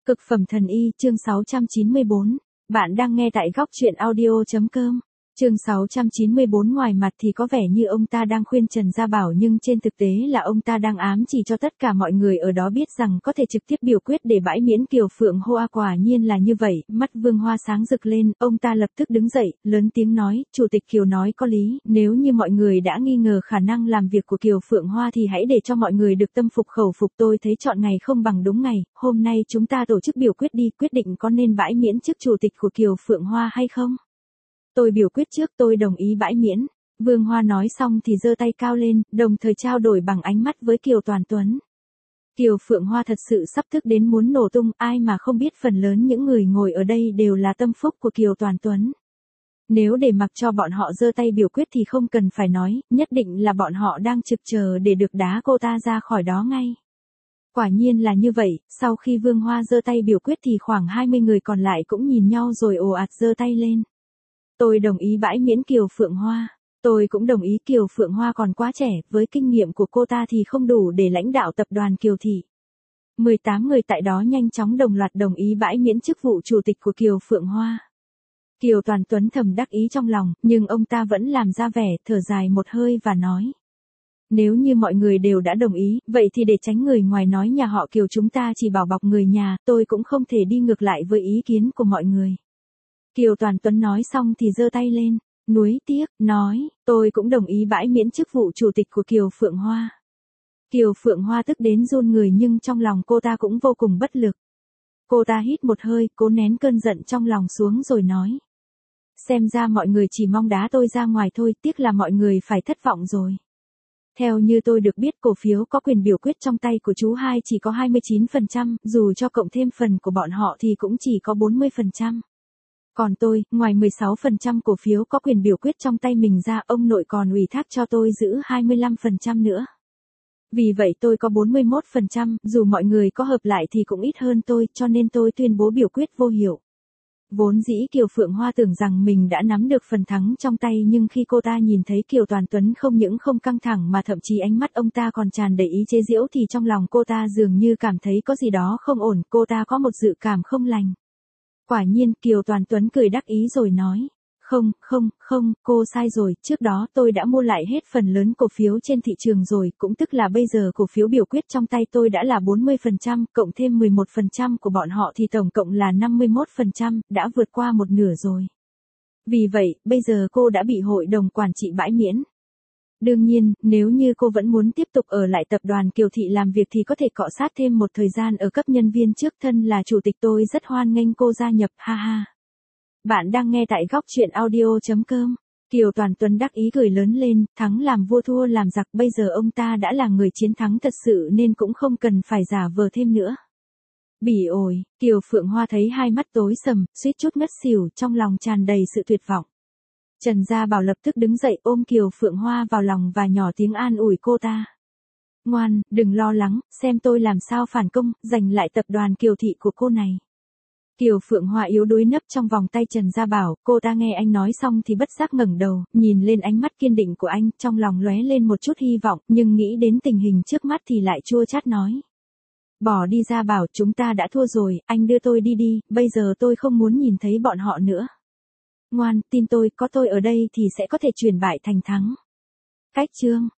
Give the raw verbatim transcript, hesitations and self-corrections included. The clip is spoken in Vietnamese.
Cực phẩm thần y, chương sáu trăm chín mươi bốn. Bạn đang nghe tại góc truyện audio.com. Chương sáu trăm chín mươi bốn. Ngoài mặt thì có vẻ như ông ta đang khuyên Trần Gia Bảo, nhưng trên thực tế là ông ta đang ám chỉ cho tất cả mọi người ở đó biết rằng có thể trực tiếp biểu quyết để bãi miễn Kiều Phượng Hoa. Quả nhiên là như vậy, mắt Vương Hoa sáng rực lên, ông ta lập tức đứng dậy, lớn tiếng nói, Chủ tịch Kiều nói có lý, nếu như mọi người đã nghi ngờ khả năng làm việc của Kiều Phượng Hoa thì hãy để cho mọi người được tâm phục khẩu phục. Tôi thấy chọn ngày không bằng đúng ngày, hôm nay chúng ta tổ chức biểu quyết đi, quyết định có nên bãi miễn chức chủ tịch của Kiều Phượng Hoa hay không. Tôi biểu quyết trước, tôi đồng ý bãi miễn. Vương Hoa nói xong thì giơ tay cao lên, đồng thời trao đổi bằng ánh mắt với Kiều Toàn Tuấn. Kiều Phượng Hoa thật sự sắp tức đến muốn nổ tung, ai mà không biết phần lớn những người ngồi ở đây đều là tâm phúc của Kiều Toàn Tuấn. Nếu để mặc cho bọn họ giơ tay biểu quyết thì không cần phải nói, nhất định là bọn họ đang trực chờ để được đá cô ta ra khỏi đó ngay. Quả nhiên là như vậy, sau khi Vương Hoa giơ tay biểu quyết thì khoảng hai mươi người còn lại cũng nhìn nhau rồi ồ ạt giơ tay lên. Tôi đồng ý bãi miễn Kiều Phượng Hoa. Tôi cũng đồng ý, Kiều Phượng Hoa còn quá trẻ, với kinh nghiệm của cô ta thì không đủ để lãnh đạo tập đoàn Kiều Thị. mười tám người tại đó nhanh chóng đồng loạt đồng ý bãi miễn chức vụ chủ tịch của Kiều Phượng Hoa. Kiều Toàn Tuấn thầm đắc ý trong lòng, nhưng ông ta vẫn làm ra vẻ, thở dài một hơi và nói. Nếu như mọi người đều đã đồng ý, vậy thì để tránh người ngoài nói nhà họ Kiều chúng ta chỉ bảo bọc người nhà, tôi cũng không thể đi ngược lại với ý kiến của mọi người. Kiều Toàn Tuấn nói xong thì giơ tay lên, nuối tiếc, nói, tôi cũng đồng ý bãi miễn chức vụ chủ tịch của Kiều Phượng Hoa. Kiều Phượng Hoa tức đến run người nhưng trong lòng cô ta cũng vô cùng bất lực. Cô ta hít một hơi, cố nén cơn giận trong lòng xuống rồi nói. Xem ra mọi người chỉ mong đá tôi ra ngoài thôi, tiếc là mọi người phải thất vọng rồi. Theo như tôi được biết, cổ phiếu có quyền biểu quyết trong tay của chú hai chỉ có hai mươi chín phần trăm, dù cho cộng thêm phần của bọn họ thì cũng chỉ có bốn mươi phần trăm. Còn tôi, ngoài mười sáu phần trăm cổ phiếu có quyền biểu quyết trong tay mình ra, ông nội còn ủy thác cho tôi giữ hai mươi lăm phần trăm nữa. Vì vậy tôi có bốn mươi mốt phần trăm, dù mọi người có hợp lại thì cũng ít hơn tôi, cho nên tôi tuyên bố biểu quyết vô hiệu. Vốn dĩ Kiều Phượng Hoa tưởng rằng mình đã nắm được phần thắng trong tay, nhưng khi cô ta nhìn thấy Kiều Toàn Tuấn không những không căng thẳng mà thậm chí ánh mắt ông ta còn tràn đầy ý chế giễu thì trong lòng cô ta dường như cảm thấy có gì đó không ổn, cô ta có một dự cảm không lành. Quả nhiên, Kiều Toàn Tuấn cười đắc ý rồi nói. Không, không, không, cô sai rồi, trước đó tôi đã mua lại hết phần lớn cổ phiếu trên thị trường rồi, cũng tức là bây giờ cổ phiếu biểu quyết trong tay tôi đã là bốn mươi phần trăm, cộng thêm mười một phần trăm của bọn họ thì tổng cộng là năm mươi mốt phần trăm, đã vượt qua một nửa rồi. Vì vậy, bây giờ cô đã bị hội đồng quản trị bãi miễn. Đương nhiên, nếu như cô vẫn muốn tiếp tục ở lại tập đoàn Kiều Thị làm việc thì có thể cọ sát thêm một thời gian ở cấp nhân viên trước, thân là chủ tịch tôi rất hoan nghênh cô gia nhập, ha ha. Bạn đang nghe tại góc truyện audio.com. Kiều Toàn Tuấn đắc ý cười lớn lên, thắng làm vua thua làm giặc, bây giờ ông ta đã là người chiến thắng thật sự nên cũng không cần phải giả vờ thêm nữa. Bỉ ổi, Kiều Phượng Hoa thấy hai mắt tối sầm, suýt chút ngất xỉu, trong lòng tràn đầy sự tuyệt vọng. Trần Gia Bảo lập tức đứng dậy ôm Kiều Phượng Hoa vào lòng và nhỏ tiếng an ủi cô ta. Ngoan, đừng lo lắng, xem tôi làm sao phản công, giành lại tập đoàn Kiều Thị của cô này. Kiều Phượng Hoa yếu đuối nấp trong vòng tay Trần Gia Bảo, cô ta nghe anh nói xong thì bất giác ngẩng đầu, nhìn lên ánh mắt kiên định của anh, trong lòng lóe lên một chút hy vọng, nhưng nghĩ đến tình hình trước mắt thì lại chua chát nói. Bỏ đi Gia Bảo, chúng ta đã thua rồi, anh đưa tôi đi đi, bây giờ tôi không muốn nhìn thấy bọn họ nữa. Ngoan, tin tôi, có tôi ở đây thì sẽ có thể chuyển bại thành thắng. Cách chương